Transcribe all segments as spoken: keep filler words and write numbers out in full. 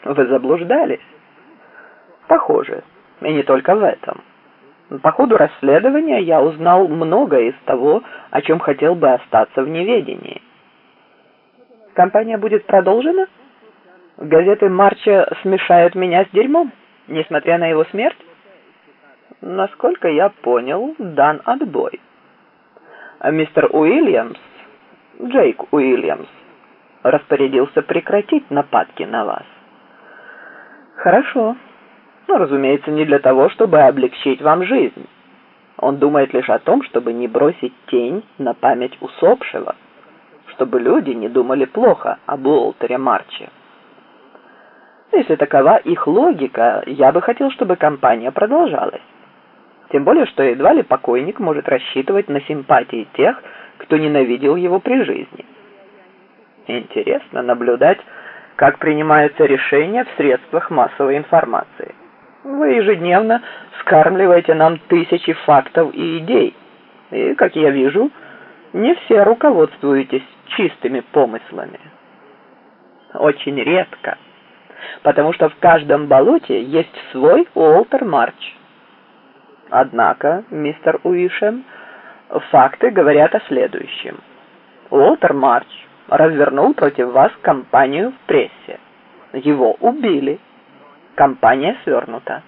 Вы заблуждались? Похоже. И не только в этом. По ходу расследования я узнал многое из того, о чем хотел бы остаться в неведении. Кампания будет продолжена? Газеты Марча смешают меня с дерьмом, несмотря на его смерть? Насколько я понял, дан отбой. А мистер Уильямс, Джейк Уильямс, распорядился прекратить нападки на вас. Хорошо. Но, разумеется, не для того, чтобы облегчить вам жизнь. Он думает лишь о том, чтобы не бросить тень на память усопшего, чтобы люди не думали плохо об Уолтере Марче. Если такова их логика, я бы хотел, чтобы кампания продолжалась. Тем более, что едва ли покойник может рассчитывать на симпатии тех, кто ненавидел его при жизни. Интересно наблюдать, как принимаются решения в средствах массовой информации. Вы ежедневно скармливаете нам тысячи фактов и идей, и, как я вижу, не все руководствуетесь чистыми помыслами. Очень редко, потому что в каждом болоте есть свой Уолтер Марч. Однако, мистер Уишем, факты говорят о следующем. Уолтер Марч развернул против вас кампанию в прессе. Его убили. Кампания свернута.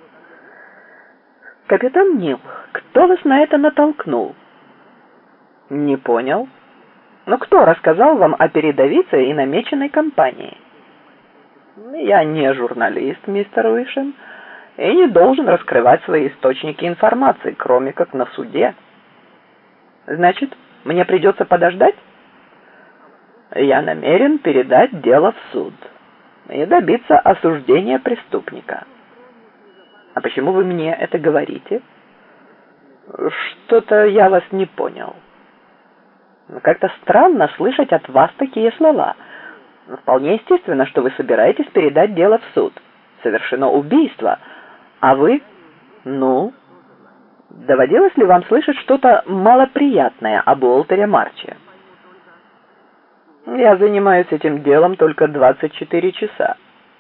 Капитан Нил, кто вас на это натолкнул? Не понял. Но кто рассказал вам о передовице и намеченной кампании? Я не журналист, мистер Уишем, и не должен раскрывать свои источники информации, кроме как на суде. Значит, мне придется подождать? Я намерен передать дело в суд и добиться осуждения преступника. А почему вы мне это говорите? Что-то я вас не понял. Как-то странно слышать от вас такие слова. Вполне естественно, что вы собираетесь передать дело в суд. Совершено убийство. А вы? Ну? Доводилось ли вам слышать что-то малоприятное об Уолтере Марче? Я занимаюсь этим делом только двадцать четыре часа.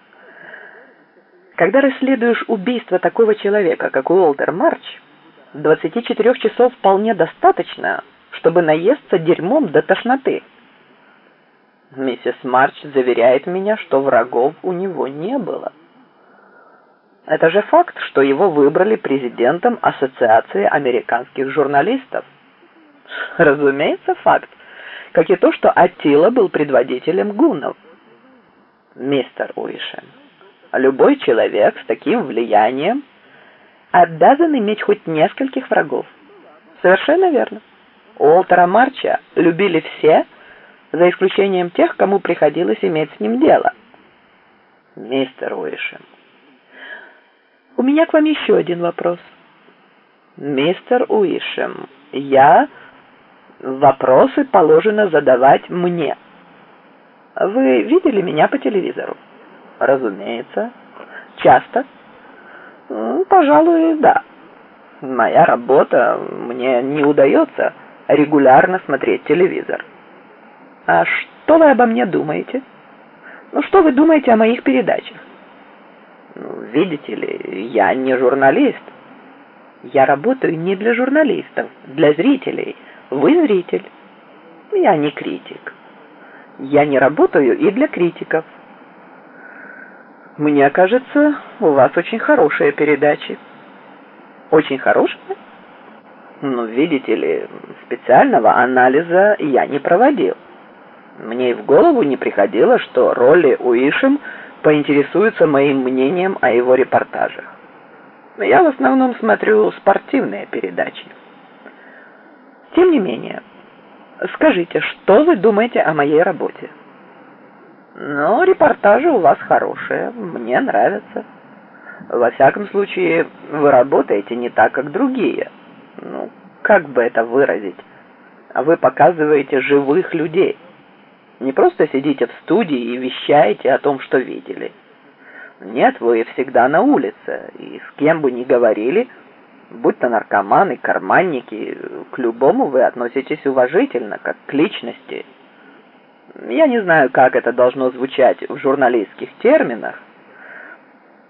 Когда расследуешь убийство такого человека, как Уолтер Марч, двадцати четырёх часов вполне достаточно, чтобы наесться дерьмом до тошноты. Миссис Марч заверяет меня, что врагов у него не было. Это же факт, что его выбрали президентом Ассоциации американских журналистов. Разумеется, факт. Как и то, что Аттила был предводителем гуннов. Мистер Уишем, любой человек с таким влиянием обязан иметь хоть нескольких врагов. Совершенно верно. Уолтера Марча любили все, за исключением тех, кому приходилось иметь с ним дело. Мистер Уишем, у меня к вам еще один вопрос. Мистер Уишем, я... Вопросы положено задавать мне. Вы видели меня по телевизору? Разумеется. Часто? Пожалуй, да. Моя работа, мне не удается регулярно смотреть телевизор. А что вы обо мне думаете? Ну, что вы думаете о моих передачах? Ну, видите ли, я не журналист. Я работаю не для журналистов, для зрителей. Вы зритель. Я не критик. Я не работаю и для критиков. Мне кажется, у вас очень хорошие передачи. Очень хорошие? Ну, видите ли, специального анализа я не проводил. Мне и в голову не приходило, что Ролли Уишем поинтересуется моим мнением о его репортажах. Я в основном смотрю спортивные передачи. Тем не менее, скажите, что вы думаете о моей работе? Ну, репортажи у вас хорошие, мне нравятся. Во всяком случае, вы работаете не так, как другие. Ну, как бы это выразить? Вы показываете живых людей. Не просто сидите в студии и вещаете о том, что видели. Нет, вы всегда на улице, и с кем бы ни говорили, будь то наркоманы, карманники, к любому вы относитесь уважительно, как к личности. Я не знаю, как это должно звучать в журналистских терминах,